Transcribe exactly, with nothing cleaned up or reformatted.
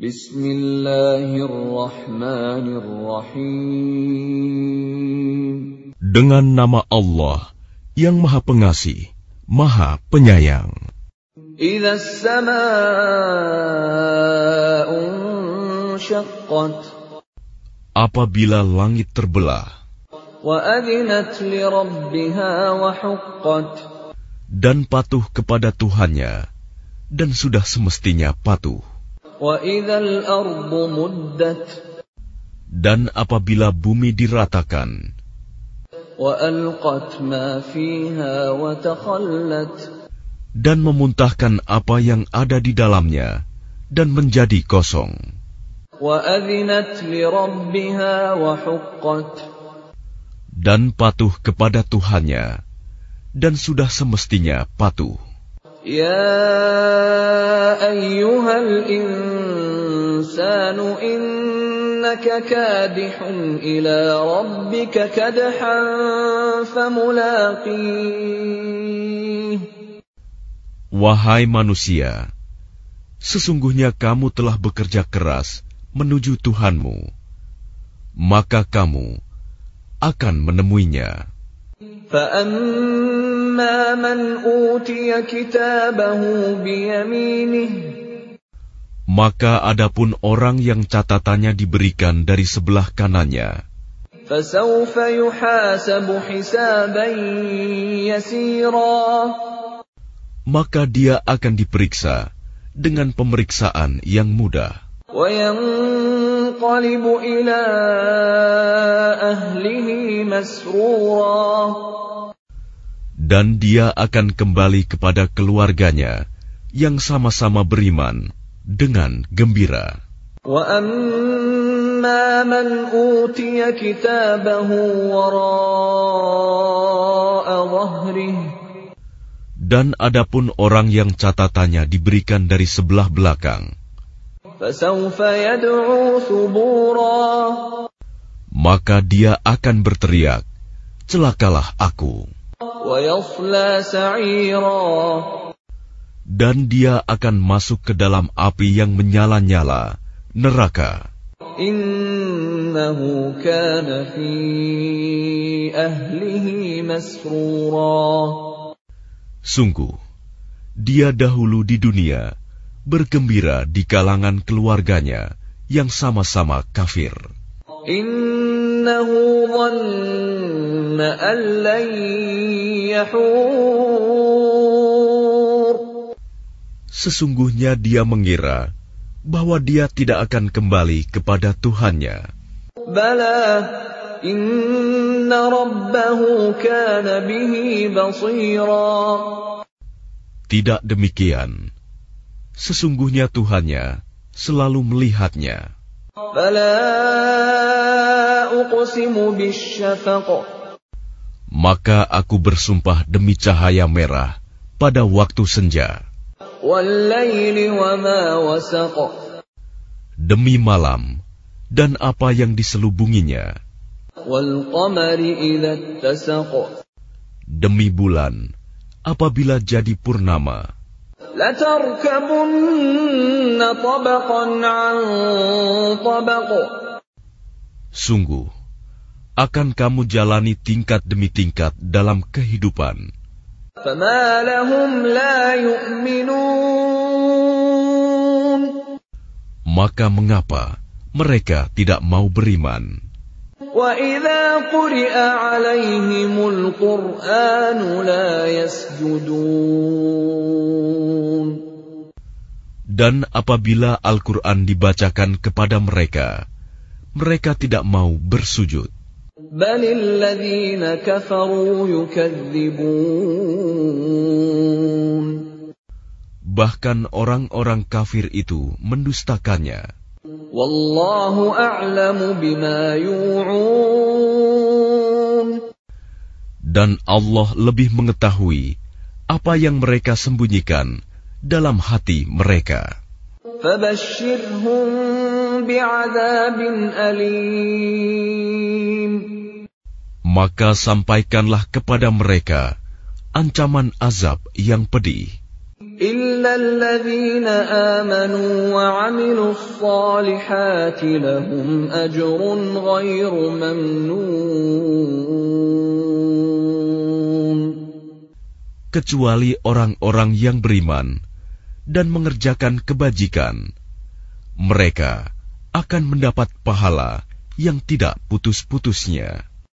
Bismillahirrahmanirrahim. Dengan nama Allah yang Maha Pengasih, Maha Penyayang. Idza as-samaa'u inshaqqat. Apabila langit terbelah. Wa adzinat li rabbiha wa huqqat. Dan patuh kepada Tuhannya, dan sudah semestinya patuh. Wa idzal ardu muddat. Dan apabila bumi diratakan. Wa alqat ma fiha wa takhallat. Dan memuntahkan apa yang ada di dalamnya, dan menjadi kosong. Wa adzinat li rabbiha wa huqqat. Dan patuh kepada Tuhannya, dan sudah semestinya patuh. Ya ayyuhal insanu innaka kadihun ila rabbika kadhan famulaqih. Wahai manusia, sesungguhnya kamu telah bekerja keras menuju Tuhanmu, maka kamu akan menemuinya. فَأَمَّا مَنْ أُوتِيَ كِتَابَهُ بِيَمِينِهِ. Maka adapun orang yang catatannya diberikan dari sebelah kanannya, فَسَوْفَ يُحَاسَبُ حِسَابًا يَسِيرًا. maka dia akan diperiksa dengan pemeriksaan yang mudah. وَيَنْقَلِبُ إِلَى أَهْلِهِ مَسْرُورًا. Dan dia akan kembali kepada keluarganya yang sama-sama beriman dengan gembira. وَأَمَّا مَنْ أُوتِيَ كِتَابَهُ وَرَاءَ ظَهْرِهِ. Dan adapun orang yang catatannya diberikan dari sebelah belakang, فَسَوْفَ يَدْعُو ثُبُورًا. maka dia akan berteriak, celakalah aku. وَيَصْلَى سَعِيرًا. Dan dia akan masuk ke dalam api yang menyala-nyala, neraka. إِنَّهُ كَانَ فِي أَهْلِهِ مَسْرُورًا. Sungguh, dia dahulu di dunia bergembira di kalangan keluarganya yang sama-sama kafir. إِنَّهُ ظَنَّ أَن لَّن يَحُورَ. Sesungguhnya dia mengira bahwa dia tidak akan kembali kepada Tuhannya. بَلَى إِنَّ رَبَّهُ كَانَ بِهِ بَصِيرًا. Tidak demikian. Sesungguhnya Tuhannya selalu melihatnya. فَلَا أُقْسِمُ بِالشَّفَقِ. Maka aku bersumpah demi cahaya merah pada waktu senja. وَاللَّيْلِ وَمَا وَسَقَ. Demi malam dan apa yang diselubunginya. وَالْقَمَرِ إِذَا اتَّسَقَ. Demi bulan apabila jadi purnama. لَتَرْكَبُنَّ طَبَقًا عَنْ طَبَقٍ. Sungguh, akan kamu jalani tingkat demi tingkat dalam kehidupan. فَمَا لَهُمْ لَا يُؤْمِنُونَ. Maka mengapa mereka tidak mau beriman? وَإِذَا قُرِئَ عَلَيْهِمُ الْقُرْآنُ لَا يَسْجُدُونَ. Dan apabila Al-Quran dibacakan kepada mereka, mereka tidak mau bersujud. بَلِ الَّذِينَ كَفَرُوا يُكَذِّبُونَ. Bahkan orang-orang kafir itu mendustakannya. Wallahu a'lamu bima yu'un. Dan Allah lebih mengetahui apa yang mereka sembunyikan dalam hati mereka. Fabashshirhum bi'adzabin alim. Maka sampaikanlah kepada mereka ancaman azab yang pedih. Illa إِلَّا الَّذِينَ آمَنُوا وَعَمِلُوا الصَّالِحَاتِ لَهُمْ أَجْرٌ غَيْرُ مَمْنُونٍ. Kecuali orang-orang yang beriman dan mengerjakan kebajikan, mereka akan mendapat pahala yang tidak putus-putusnya.